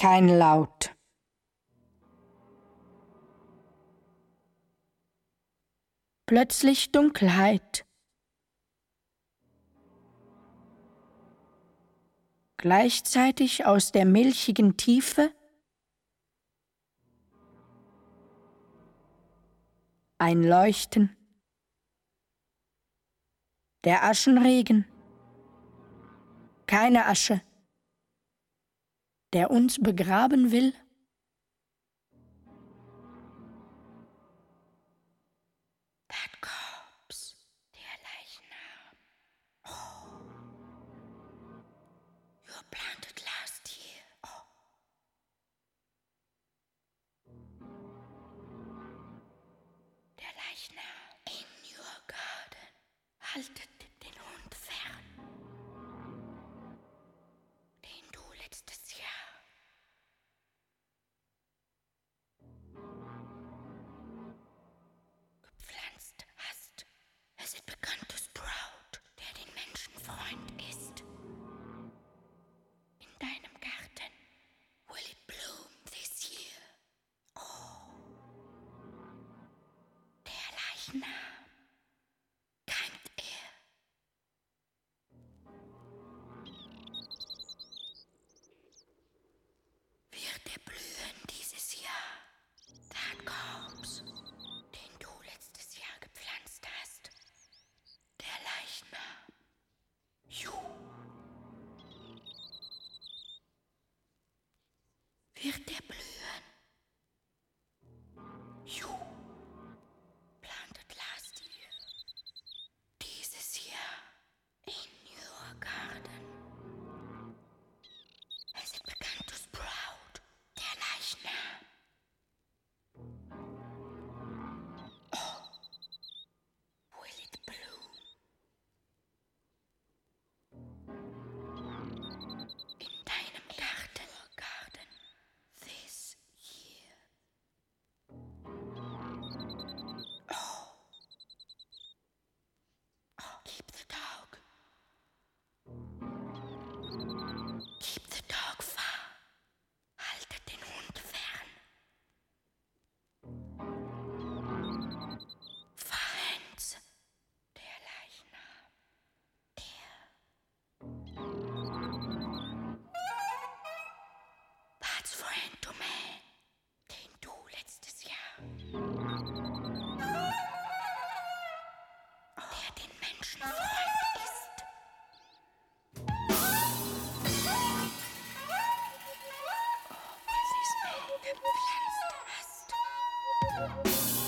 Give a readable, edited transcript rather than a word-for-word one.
kein Laut. Plötzlich Dunkelheit. Gleichzeitig aus der milchigen Tiefe ein Leuchten. Der Aschenregen. Keine Asche, der uns begraben will. That corpse, der Leichnam. Oh. You were planted last year. Oh. Der Leichnam in your garden. Haltet den Hund fern, den du letztes Jahr gepflanzt hast. Es ist bekannt to Sprout, der den Menschenfreund ist. In deinem Garten will it bloom this year. Oh, der Leichnam, keimt er. Wird er blühen dieses Jahr? That corpse, den du letztes Jahr gepflanzt hast. Der Leichnam. You. Wird er blühen? You. Planted last year. Dieses Jahr in your garden. Es ist bekannt to Sprout, der Leichnam. Oh, will it bloom? In deinem Garten, this year. Oh, keep the dog. Keep the dog far. Haltet den Hund fern. Verhängt der Leichnam. That's friend to man, den du letztes Jahr. Der den Menschenfreund ist. Oh, will this man gepflanzt hast.